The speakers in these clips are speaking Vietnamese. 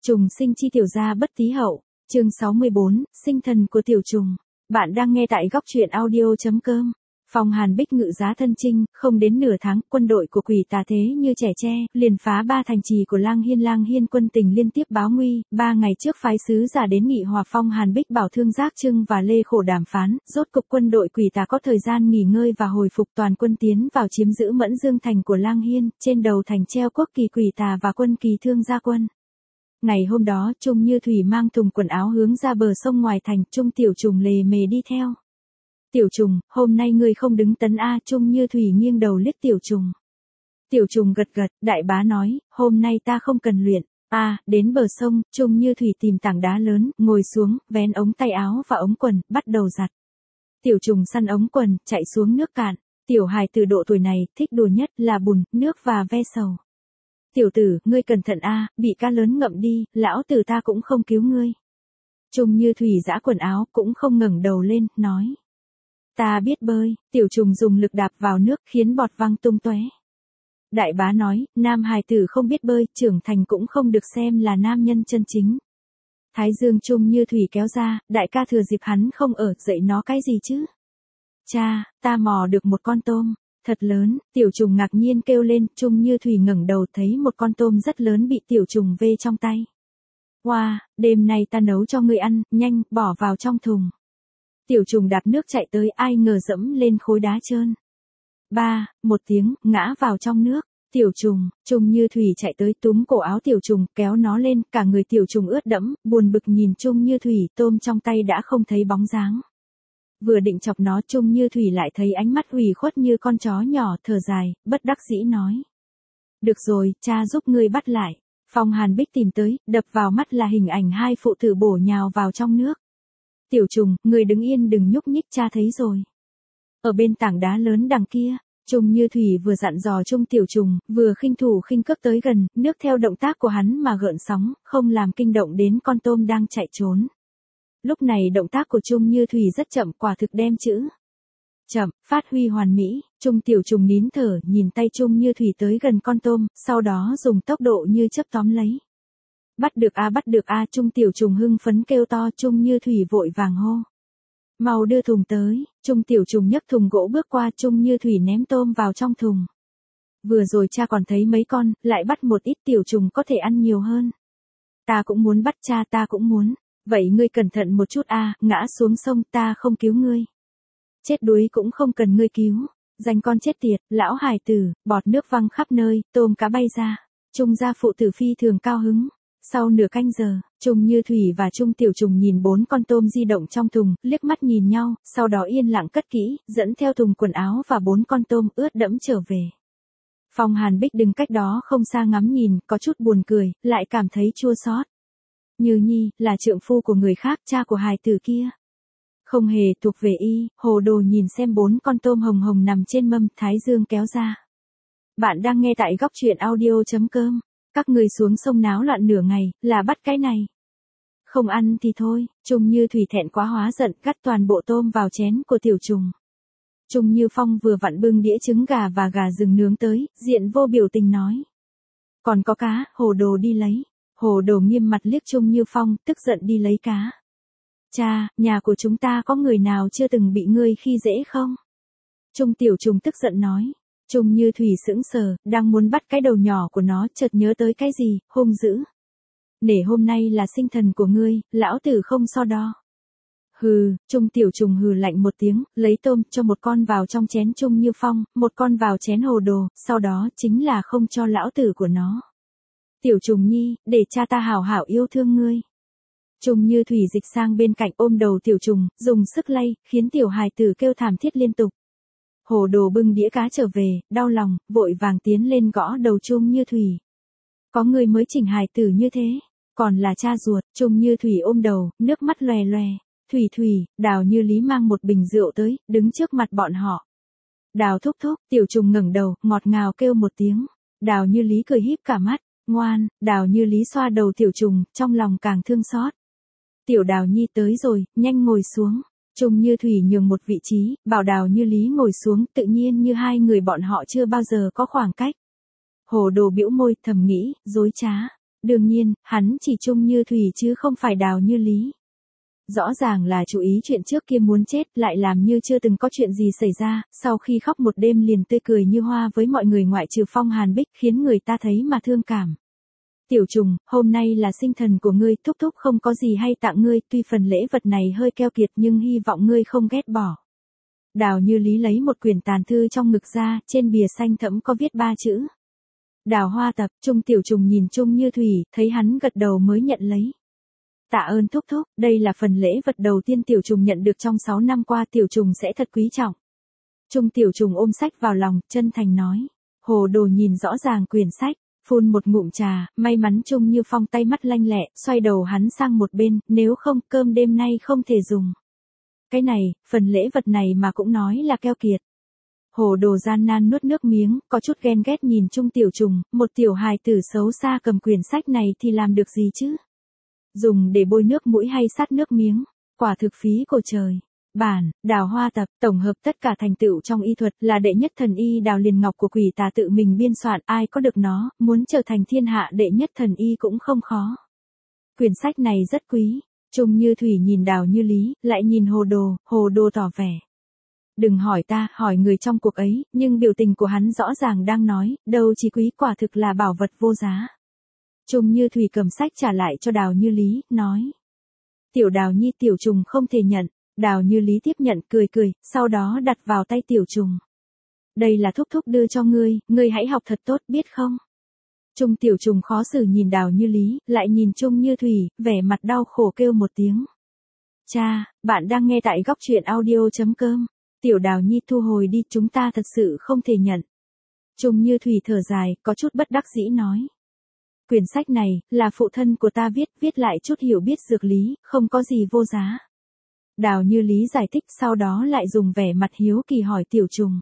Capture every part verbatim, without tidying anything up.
Trùng sinh chi tiểu gia bất tí hậu, chương sáu mươi bốn, sinh thần của tiểu trùng. Bạn đang nghe tại góc truyện audio.com. Phong Hàn Bích ngự giá thân chinh, không đến nửa tháng, quân đội của quỷ tà thế như trẻ tre, liền phá ba thành trì của Lang Hiên. Lang Hiên quân tình liên tiếp báo nguy, ba ngày trước phái sứ giả đến nghị hòa. Phong Hàn Bích bảo Thương Giác Trưng và Lê Khổ đàm phán, rốt cục quân đội quỷ tà có thời gian nghỉ ngơi và hồi phục. Toàn quân tiến vào chiếm giữ Mẫn Dương thành của Lang Hiên, trên đầu thành treo quốc kỳ quỷ tà và quân kỳ Thương gia quân. Ngày hôm đó, Trung Như Thủy mang thùng quần áo hướng ra bờ sông ngoài thành, Trung Tiểu Trùng lề mề đi theo. Tiểu Trùng, hôm nay ngươi không đứng tấn a? Trung Như Thủy nghiêng đầu liếc Tiểu Trùng. Tiểu Trùng gật gật, đại bá nói, hôm nay ta không cần luyện. A, đến bờ sông, Trung Như Thủy tìm tảng đá lớn, ngồi xuống, vén ống tay áo và ống quần, bắt đầu giặt. Tiểu Trùng săn ống quần, chạy xuống nước cạn. Tiểu hài từ độ tuổi này, thích đùa nhất là bùn, nước và ve sầu. Tiểu tử, ngươi cẩn thận a, bị cá lớn ngậm đi, lão tử ta cũng không cứu ngươi. Trung Như Thủy giã quần áo, cũng không ngẩng đầu lên, nói. Ta biết bơi. Tiểu Trùng dùng lực đạp vào nước, khiến bọt văng tung tóe. Đại bá nói, nam hài tử không biết bơi, trưởng thành cũng không được xem là nam nhân chân chính. Thái dương Trung Như Thủy kéo ra, đại ca thừa dịp hắn không ở, dạy nó cái gì chứ? Cha, ta mò được một con tôm. Thật lớn. Tiểu Trùng ngạc nhiên kêu lên. Trung Như Thủy ngẩng đầu thấy một con tôm rất lớn bị Tiểu Trùng vê trong tay. Wow, đêm nay ta nấu cho ngươi ăn, nhanh, bỏ vào trong thùng. Tiểu Trùng đạp nước chạy tới, ai ngờ dẫm lên khối đá trơn. Ba, một tiếng, ngã vào trong nước. Tiểu Trùng, Trung Như Thủy chạy tới túm cổ áo Tiểu Trùng, kéo nó lên, cả người Tiểu Trùng ướt đẫm, buồn bực nhìn Trung Như Thủy, tôm trong tay đã không thấy bóng dáng. Vừa định chọc nó, Trung Như Thủy lại thấy ánh mắt ủy khuất như con chó nhỏ, thở dài, bất đắc dĩ nói. Được rồi, cha giúp ngươi bắt lại. Phong Hàn Bích tìm tới, đập vào mắt là hình ảnh hai phụ tử bổ nhào vào trong nước. Tiểu Trùng, ngươi đứng yên đừng nhúc nhích, cha thấy rồi. Ở bên tảng đá lớn đằng kia, Trung Như Thủy vừa dặn dò Trung Tiểu Trùng, vừa khinh thủ khinh cước tới gần, nước theo động tác của hắn mà gợn sóng, không làm kinh động đến con tôm đang chạy trốn. Lúc này động tác của Trung Như Thủy rất chậm, quả thực đem chữ chậm phát huy hoàn mỹ. Trung Tiểu Trùng nín thở, nhìn tay Trung Như Thủy tới gần con tôm, sau đó dùng tốc độ như chớp tóm lấy. Bắt được a, bắt được a, Trung Tiểu Trùng hưng phấn kêu to. Trung Như Thủy vội vàng hô. Mau đưa thùng tới. Trung Tiểu Trùng nhấc thùng gỗ bước qua. Trung Như Thủy ném tôm vào trong thùng. Vừa rồi cha còn thấy mấy con, lại bắt một ít, Tiểu Trùng có thể ăn nhiều hơn. Ta cũng muốn bắt, cha, ta cũng muốn. Vậy ngươi cẩn thận một chút a, ngã xuống sông ta không cứu ngươi. Chết đuối cũng không cần ngươi cứu. Danh con chết tiệt, lão hài tử, bọt nước văng khắp nơi, tôm cá bay ra. Trung gia phụ tử phi thường cao hứng. Sau nửa canh giờ, Trung Như Thủy và Trung Tiểu Trùng nhìn bốn con tôm di động trong thùng, liếc mắt nhìn nhau, sau đó yên lặng cất kỹ, dẫn theo thùng quần áo và bốn con tôm ướt đẫm trở về. Phong Hàn Bích đứng cách đó không xa ngắm nhìn, có chút buồn cười, lại cảm thấy chua xót. Như Nhi, là trượng phu của người khác, cha của hài tử kia. Không hề thuộc về y. Hồ Đồ nhìn xem bốn con tôm hồng hồng nằm trên mâm, thái dương kéo ra. Bạn đang nghe tại góc truyện audio.com. Các người xuống sông náo loạn nửa ngày, là bắt cái này. Không ăn thì thôi. Trung Như Thủy thẹn quá hóa giận, cắt toàn bộ tôm vào chén của Tiểu Trùng. Trung Như Phong vừa vặn bưng đĩa trứng gà và gà rừng nướng tới, diện vô biểu tình nói. Còn có cá, Hồ Đồ đi lấy. Hồ Đồ nghiêm mặt liếc Trung Như Phong, tức giận đi lấy cá. Cha, nhà của chúng ta có người nào chưa từng bị ngươi khi dễ không? Trung Tiểu Trùng tức giận nói. Trung Như Thủy sững sờ, đang muốn bắt cái đầu nhỏ của nó, chợt nhớ tới cái gì, hung dữ. Để hôm nay là sinh thần của ngươi, lão tử không so đo. Hừ, Trung Tiểu Trùng hừ lạnh một tiếng, lấy tôm, cho một con vào trong chén Trung Như Phong, một con vào chén Hồ Đồ, sau đó chính là không cho lão tử của nó. Tiểu Trùng Nhi, để cha ta hảo hảo yêu thương ngươi. Trung Như Thủy dịch sang bên cạnh ôm đầu Tiểu Trùng, dùng sức lay, khiến tiểu hài tử kêu thảm thiết liên tục. Hồ Đồ bưng đĩa cá trở về, đau lòng, vội vàng tiến lên gõ đầu Trung Như Thủy. Có người mới chỉnh hài tử như thế, còn là cha ruột. Trung Như Thủy ôm đầu, nước mắt lòe lòe. Thủy Thủy, Đào Như Lý mang một bình rượu tới, đứng trước mặt bọn họ. Đào thúc thúc, Tiểu Trùng ngẩng đầu, ngọt ngào kêu một tiếng. Đào Như Lý cười híp cả mắt. Ngoan. Đào Như Lý xoa đầu Tiểu Trùng, trong lòng càng thương xót. Tiểu Đào Nhi tới rồi, nhanh ngồi xuống. Trung Như Thủy nhường một vị trí, bảo Đào Như Lý ngồi xuống, tự nhiên như hai người bọn họ chưa bao giờ có khoảng cách. Hồ Đồ bĩu môi, thầm nghĩ, dối trá. Đương nhiên, hắn chỉ Trung Như Thủy chứ không phải Đào Như Lý. Rõ ràng là chú ý chuyện trước kia muốn chết, lại làm như chưa từng có chuyện gì xảy ra, sau khi khóc một đêm liền tươi cười như hoa với mọi người ngoại trừ Phong Hàn Bích, khiến người ta thấy mà thương cảm. Tiểu Trùng, hôm nay là sinh thần của ngươi, thúc thúc không có gì hay tặng ngươi, tuy phần lễ vật này hơi keo kiệt nhưng hy vọng ngươi không ghét bỏ. Đào Như Lý lấy một quyển tàn thư trong ngực ra, trên bìa xanh thẫm có viết ba chữ. Đào Hoa Tập. Trung Tiểu Trùng nhìn Trung Như Thủy, thấy hắn gật đầu mới nhận lấy. Tạ ơn thúc thúc, đây là phần lễ vật đầu tiên Tiểu Trùng nhận được trong sáu năm qua, Tiểu Trùng sẽ thật quý trọng. Trung Tiểu Trùng ôm sách vào lòng, chân thành nói. Hồ Đồ nhìn rõ ràng quyển sách, phun một ngụm trà, may mắn Trung Như Phong tay mắt lanh lẹ, xoay đầu hắn sang một bên, nếu không cơm đêm nay không thể dùng. Cái này, phần lễ vật này mà cũng nói là keo kiệt. Hồ Đồ gian nan nuốt nước miếng, có chút ghen ghét nhìn Trung Tiểu Trùng, một tiểu hài tử xấu xa cầm quyển sách này thì làm được gì chứ? Dùng để bôi nước mũi hay sát nước miếng, quả thực phí của trời. Bản, Đào Hoa Tập, tổng hợp tất cả thành tựu trong y thuật, là đệ nhất thần y Đào Liền Ngọc của Quỷ Tà tự mình biên soạn, ai có được nó, muốn trở thành thiên hạ đệ nhất thần y cũng không khó. Quyển sách này rất quý. Trung Như Thủy nhìn Đào Như Lý, lại nhìn Hồ Đồ, Hồ Đồ tỏ vẻ. Đừng hỏi ta, hỏi người trong cuộc ấy, nhưng biểu tình của hắn rõ ràng đang nói, đâu chỉ quý, quả thực là bảo vật vô giá. Trung Như Thủy cầm sách trả lại cho Đào Như Lý, nói. Tiểu Đào Nhi, Tiểu Trùng không thể nhận. Đào Như Lý tiếp nhận, cười cười, sau đó đặt vào tay Tiểu Trùng. Đây là thúc thúc đưa cho ngươi, ngươi hãy học thật tốt, biết không? Trung Tiểu Trùng khó xử nhìn Đào Như Lý, lại nhìn Trung Như Thủy, vẻ mặt đau khổ kêu một tiếng. Cha, bạn đang nghe tại góc truyện audio.com. Tiểu Đào Nhi, thu hồi đi, chúng ta thật sự không thể nhận. Trung Như Thủy thở dài, có chút bất đắc dĩ nói. Quyển sách này, là phụ thân của ta viết, viết lại chút hiểu biết dược lý, không có gì vô giá. Đào Như Lý giải thích, sau đó lại dùng vẻ mặt hiếu kỳ hỏi Tiểu Trùng.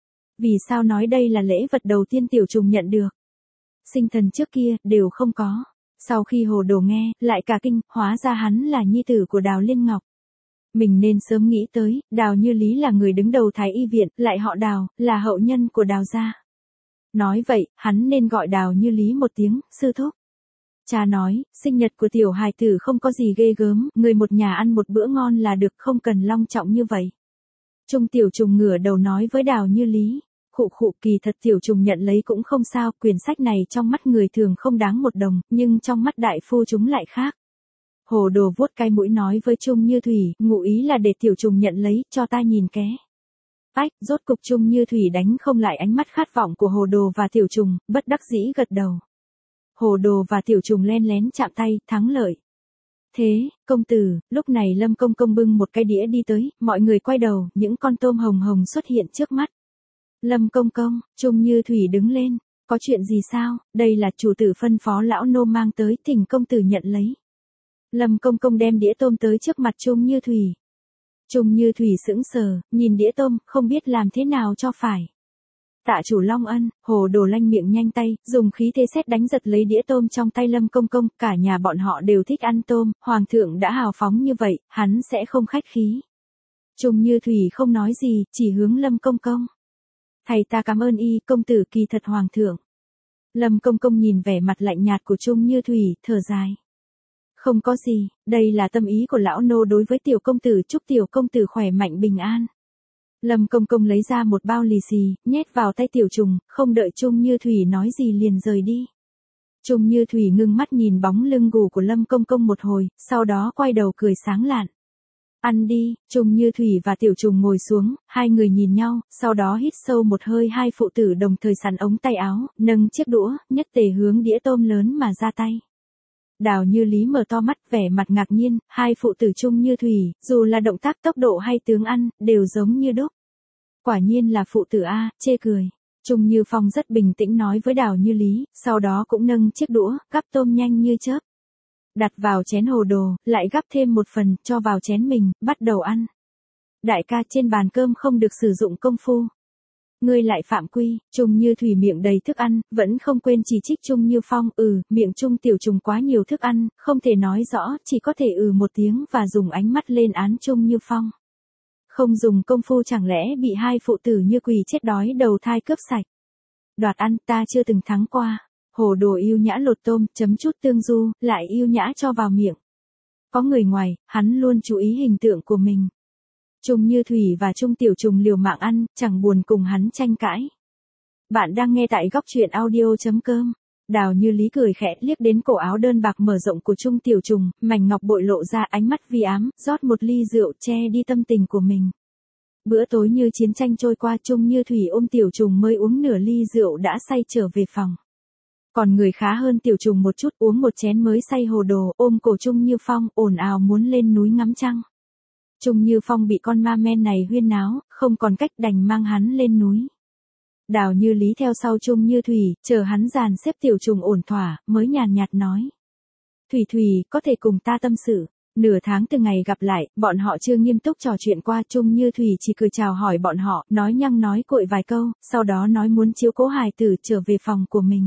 Vì sao nói đây là lễ vật đầu tiên Tiểu Trùng nhận được? Sinh thần trước kia, đều không có. Sau khi Hồ Đồ nghe, lại cả kinh, hóa ra hắn là nhi tử của Đào Liên Ngọc. Mình nên sớm nghĩ tới, Đào Như Lý là người đứng đầu Thái Y Viện, lại họ Đào, là hậu nhân của Đào gia. Nói vậy, hắn nên gọi Đào Như Lý một tiếng, sư thúc. Cha nói, sinh nhật của tiểu hài tử không có gì ghê gớm, người một nhà ăn một bữa ngon là được, không cần long trọng như vậy. Trung Tiểu Trùng ngửa đầu nói với Đào Như Lý. Khụ khụ, kỳ thật Tiểu Trùng nhận lấy cũng không sao, quyển sách này trong mắt người thường không đáng một đồng, nhưng trong mắt đại phu chúng lại khác. Hồ Đồ vuốt cái mũi nói với Trung Như Thủy, ngụ ý là để Tiểu Trùng nhận lấy, cho ta nhìn ké. Ách, rốt cục Trung Như Thủy đánh không lại ánh mắt khát vọng của Hồ Đồ và Tiểu Trùng, bất đắc dĩ gật đầu. Hồ Đồ và Tiểu Trùng len lén chạm tay, thắng lợi. Thế, công tử, lúc này Lâm Công Công bưng một cái đĩa đi tới, mọi người quay đầu, những con tôm hồng hồng xuất hiện trước mắt. Lâm Công Công, Trung Như Thủy đứng lên, có chuyện gì sao, đây là chủ tử phân phó lão nô mang tới, thỉnh công tử nhận lấy. Lâm Công Công đem đĩa tôm tới trước mặt Trung Như Thủy. Trung Như Thủy sững sờ, nhìn đĩa tôm, không biết làm thế nào cho phải. Tạ chủ Long Ân, Hồ Đồ lanh miệng nhanh tay, dùng khí thế sét đánh giật lấy đĩa tôm trong tay Lâm Công Công, cả nhà bọn họ đều thích ăn tôm, hoàng thượng đã hào phóng như vậy, hắn sẽ không khách khí. Trung Như Thủy không nói gì, chỉ hướng Lâm Công Công. Thầy ta cảm ơn y, công tử kỳ thật hoàng thượng. Lâm Công Công nhìn vẻ mặt lạnh nhạt của Trung Như Thủy, thở dài. Không có gì, đây là tâm ý của lão nô đối với tiểu công tử, chúc tiểu công tử khỏe mạnh bình an. Lâm Công Công lấy ra một bao lì xì, nhét vào tay Tiểu Trùng, không đợi Trung Như Thủy nói gì liền rời đi. Trung Như Thủy ngưng mắt nhìn bóng lưng gù của Lâm Công Công một hồi, sau đó quay đầu cười sáng lạn. Ăn đi, Trung Như Thủy và Tiểu Trùng ngồi xuống, hai người nhìn nhau, sau đó hít sâu một hơi, hai phụ tử đồng thời sắn ống tay áo, nâng chiếc đũa, nhất tề hướng đĩa tôm lớn mà ra tay. Đào Như Lý mở to mắt, vẻ mặt ngạc nhiên, hai phụ tử Trung Như Thủy, dù là động tác, tốc độ hay tướng ăn, đều giống như đúc. Quả nhiên là phụ tử A, chê cười. Trung Như Phong rất bình tĩnh nói với Đào Như Lý, sau đó cũng nâng chiếc đũa, gắp tôm nhanh như chớp. Đặt vào chén Hồ Đồ, lại gắp thêm một phần, cho vào chén mình, bắt đầu ăn. Đại ca, trên bàn cơm không được sử dụng công phu. Ngươi lại phạm quy. Trung Như Thủy miệng đầy thức ăn, vẫn không quên chỉ trích Trung Như Phong, ừ, miệng Trung Tiểu Trùng quá nhiều thức ăn, không thể nói rõ, chỉ có thể ừ một tiếng và dùng ánh mắt lên án Trung Như Phong. Không dùng công phu chẳng lẽ bị hai phụ tử như quỷ chết đói đầu thai cướp sạch. Đoạt ăn, ta chưa từng thắng qua. Hồ đồ yêu nhã lột tôm, chấm chút tương du, lại yêu nhã cho vào miệng. Có người ngoài, hắn luôn chú ý hình tượng của mình. Trung Như Thủy và Trung Tiểu Trùng liều mạng ăn, chẳng buồn cùng hắn tranh cãi. Bạn đang nghe tại góc truyện audio.com. Đào Như Lý cười khẽ liếc đến cổ áo đơn bạc mở rộng của Trung Tiểu Trùng, mảnh ngọc bội lộ ra ánh mắt vi ám, rót một ly rượu che đi tâm tình của mình. Bữa tối như chiến tranh trôi qua, Trung Như Thủy ôm Tiểu Trùng mới uống nửa ly rượu đã say trở về phòng. Còn người khá hơn Tiểu Trùng một chút, uống một chén mới say hồ đồ, ôm cổ Trung Như Phong, ồn ào muốn lên núi ngắm trăng. Trung Như Phong bị con ma men này huyên náo, không còn cách đành mang hắn lên núi. Đào Như Lý theo sau Trung Như Thủy, chờ hắn dàn xếp Tiểu Trùng ổn thỏa, mới nhàn nhạt nói. Thủy Thủy, có thể cùng ta tâm sự. Nửa tháng từ ngày gặp lại, bọn họ chưa nghiêm túc trò chuyện qua. Trung Như Thủy chỉ cười chào hỏi bọn họ, nói nhăng nói cội vài câu, sau đó nói muốn chiếu cố hài tử trở về phòng của mình.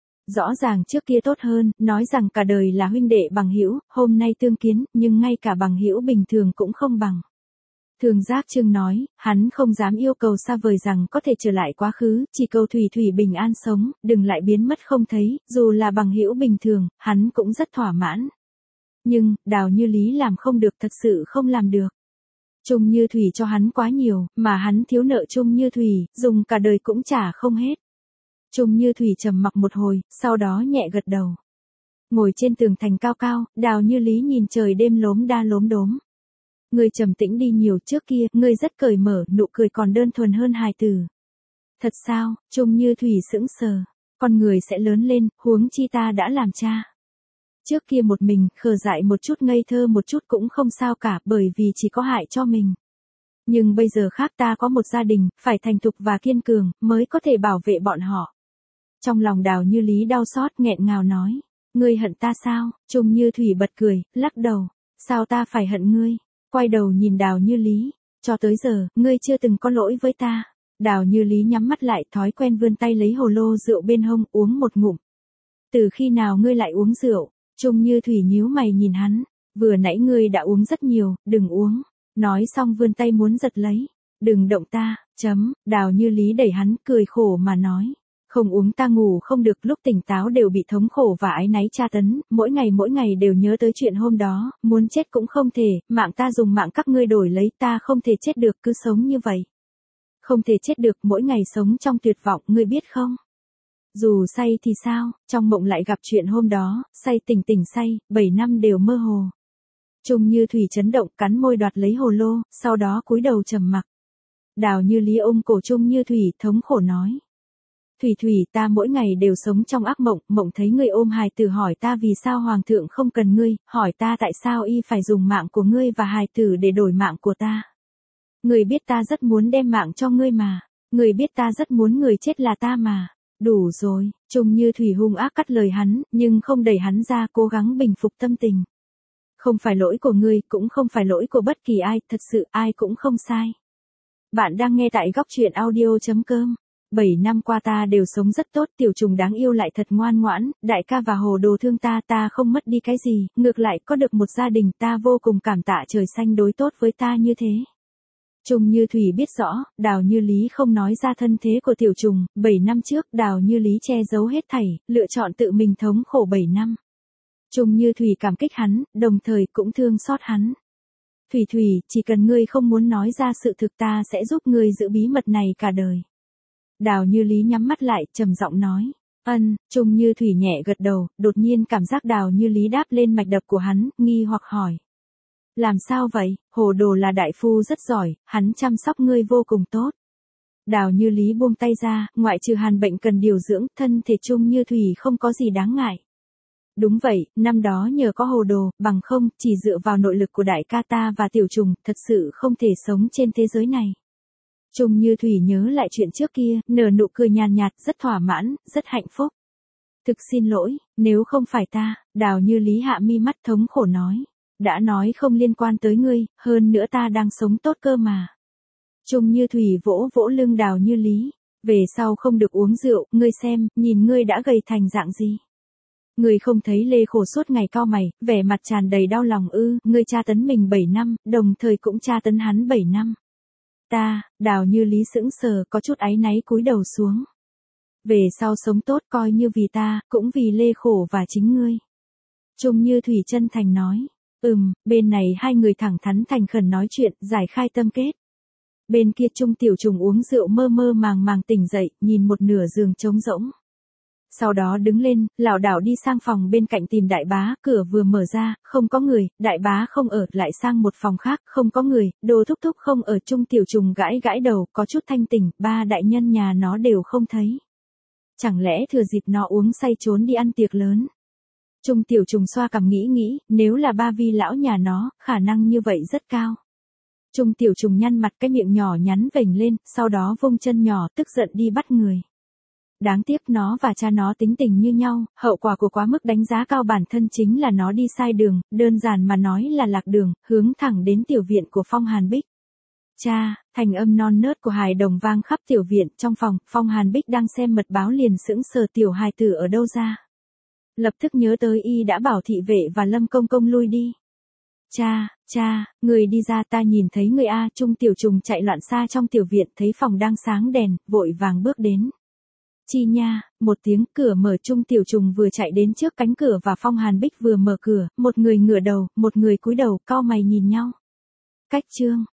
Rõ ràng trước kia tốt hơn, nói rằng cả đời là huynh đệ bằng hữu, hôm nay tương kiến, nhưng ngay cả bằng hữu bình thường cũng không bằng. Thường Giác Trương nói, hắn không dám yêu cầu xa vời rằng có thể trở lại quá khứ, chỉ cầu Thủy Thủy bình an sống, đừng lại biến mất không thấy, dù là bằng hữu bình thường, hắn cũng rất thỏa mãn. Nhưng, Đào Như Lý làm không được, thật sự không làm được. Trung Như Thủy cho hắn quá nhiều, mà hắn thiếu nợ Trung Như Thủy, dùng cả đời cũng trả không hết. Trung Như Thủy trầm mặc một hồi, sau đó nhẹ gật đầu. Ngồi trên tường thành cao cao, Đào Như Lý nhìn trời đêm lốm đa lốm đốm. Ngươi trầm tĩnh đi nhiều, trước kia, ngươi rất cởi mở, nụ cười còn đơn thuần hơn hài tử. Thật sao? Trung Như Thủy sững sờ. Con người sẽ lớn lên, huống chi ta đã làm cha. Trước kia một mình, khờ dại một chút, ngây thơ một chút cũng không sao cả, bởi vì chỉ có hại cho mình. Nhưng bây giờ khác, ta có một gia đình, phải thành thục và kiên cường, mới có thể bảo vệ bọn họ. Trong lòng Đào Như Lý đau xót, nghẹn ngào nói. Ngươi hận ta sao? Trung Như Thủy bật cười, lắc đầu. Sao ta phải hận ngươi? Quay đầu nhìn Đào Như Lý. Cho tới giờ, ngươi chưa từng có lỗi với ta. Đào Như Lý nhắm mắt lại, thói quen vươn tay lấy hồ lô rượu bên hông, uống một ngụm. Từ khi nào ngươi lại uống rượu? Trung Như Thủy nhíu mày nhìn hắn. Vừa nãy ngươi đã uống rất nhiều, đừng uống. Nói xong vươn tay muốn giật lấy. Đừng động ta, chấm. Đào Như Lý đẩy hắn, cười khổ mà nói. Không uống ta ngủ không được, lúc tỉnh táo đều bị thống khổ và áy náy tra tấn, mỗi ngày mỗi ngày đều nhớ tới chuyện hôm đó, muốn chết cũng không thể, mạng ta dùng mạng các ngươi đổi lấy, ta không thể chết được, cứ sống như vậy. Không thể chết được, mỗi ngày sống trong tuyệt vọng, ngươi biết không? Dù say thì sao, trong mộng lại gặp chuyện hôm đó, say tỉnh tỉnh say, bảy năm đều mơ hồ. Trung Như Thủy chấn động, cắn môi đoạt lấy hồ lô, sau đó cúi đầu trầm mặc. Đào Như Lý ôm cổ Trung Như Thủy, thống khổ nói. Thủy Thủy, ta mỗi ngày đều sống trong ác mộng, mộng thấy ngươi ôm hài tử, hỏi ta vì sao hoàng thượng không cần ngươi, hỏi ta tại sao y phải dùng mạng của ngươi và hài tử để đổi mạng của ta. Ngươi biết ta rất muốn đem mạng cho ngươi mà, ngươi biết ta rất muốn người chết là ta mà. Đủ rồi, Trung Như Thủy hung ác cắt lời hắn, nhưng không đẩy hắn ra, cố gắng bình phục tâm tình. Không phải lỗi của ngươi, cũng không phải lỗi của bất kỳ ai, thật sự ai cũng không sai. Bạn đang nghe tại góc truyện audio.com. Bảy năm qua ta đều sống rất tốt, Tiểu Trùng đáng yêu lại thật ngoan ngoãn, đại ca và hồ đồ thương ta, ta không mất đi cái gì, ngược lại có được một gia đình, ta vô cùng cảm tạ trời xanh đối tốt với ta như thế. Trung Như Thủy biết rõ, Đào Như Lý không nói ra thân thế của Tiểu Trùng, bảy năm trước Đào Như Lý che giấu hết thảy, lựa chọn tự mình thống khổ bảy năm. Trung Như Thủy cảm kích hắn, đồng thời cũng thương xót hắn. Thủy Thủy, chỉ cần ngươi không muốn nói ra sự thực, ta sẽ giúp ngươi giữ bí mật này cả đời. Đào Như Lý nhắm mắt lại, trầm giọng nói. Ân, Trung Như Thủy nhẹ gật đầu, đột nhiên cảm giác Đào Như Lý đáp lên mạch đập của hắn, nghi hoặc hỏi. Làm sao vậy? Hồ đồ là đại phu rất giỏi, hắn chăm sóc ngươi vô cùng tốt. Đào Như Lý buông tay ra, ngoại trừ hàn bệnh cần điều dưỡng, thân thể Trung Như Thủy không có gì đáng ngại. Đúng vậy, năm đó nhờ có hồ đồ, bằng không, chỉ dựa vào nội lực của đại ca ta và Tiểu Trùng, thật sự không thể sống trên thế giới này. Trung Như Thủy nhớ lại chuyện trước kia, nở nụ cười nhàn nhạt, rất thỏa mãn, rất hạnh phúc. Thực xin lỗi, nếu không phải ta, Đào Như Lý hạ mi mắt thống khổ nói. Đã nói không liên quan tới ngươi, hơn nữa ta đang sống tốt cơ mà. Trung Như Thủy vỗ vỗ lưng Đào Như Lý. Về sau không được uống rượu, ngươi xem, nhìn ngươi đã gầy thành dạng gì. Ngươi không thấy Lê khổ suốt ngày cau mày, vẻ mặt tràn đầy đau lòng ư, ngươi tra tấn mình bảy năm, đồng thời cũng tra tấn hắn bảy năm. Ta, Đào Như Lý sững sờ, có chút áy náy cúi đầu xuống. Về sau sống tốt coi như vì ta, cũng vì Lê Khổ và chính ngươi. Trung Như Thủy chân thành nói. Ừm, bên này hai người thẳng thắn thành khẩn nói chuyện, giải khai tâm kết. Bên kia Trung Tiểu Trùng uống rượu mơ mơ màng màng tỉnh dậy, nhìn một nửa giường trống rỗng. Sau đó đứng lên, lảo đảo đi sang phòng bên cạnh tìm đại bá, cửa vừa mở ra, không có người, đại bá không ở, lại sang một phòng khác, không có người, Đồ Thúc Thúc không ở. Trung Tiểu Trùng gãi gãi đầu, có chút thanh tỉnh, ba đại nhân nhà nó đều không thấy. Chẳng lẽ thừa dịp nó uống say trốn đi ăn tiệc lớn? Trung Tiểu Trùng xoa cằm nghĩ nghĩ, nếu là ba vi lão nhà nó, khả năng như vậy rất cao. Trung Tiểu Trùng nhăn mặt, cái miệng nhỏ nhắn vểnh lên, sau đó vung chân nhỏ tức giận đi bắt người. Đáng tiếc nó và cha nó tính tình như nhau, hậu quả của quá mức đánh giá cao bản thân chính là nó đi sai đường, đơn giản mà nói là lạc đường, hướng thẳng đến tiểu viện của Phong Hàn Bích. Cha, thành âm non nớt của hài đồng vang khắp tiểu viện. Trong phòng, Phong Hàn Bích đang xem mật báo liền sững sờ, tiểu hài tử ở đâu ra. Lập tức nhớ tới y đã bảo thị vệ và Lâm Công Công lui đi. Cha, cha, người đi ra, ta nhìn thấy người a. Trung Tiểu Trùng chạy loạn xa trong tiểu viện, thấy phòng đang sáng đèn, vội vàng bước đến. Chi nha, một tiếng cửa mở. Trung Tiểu Trùng vừa chạy đến trước cánh cửa và Phong Hàn Bích vừa mở cửa, một người ngửa đầu, một người cúi đầu, cau mày nhìn nhau. Cách chương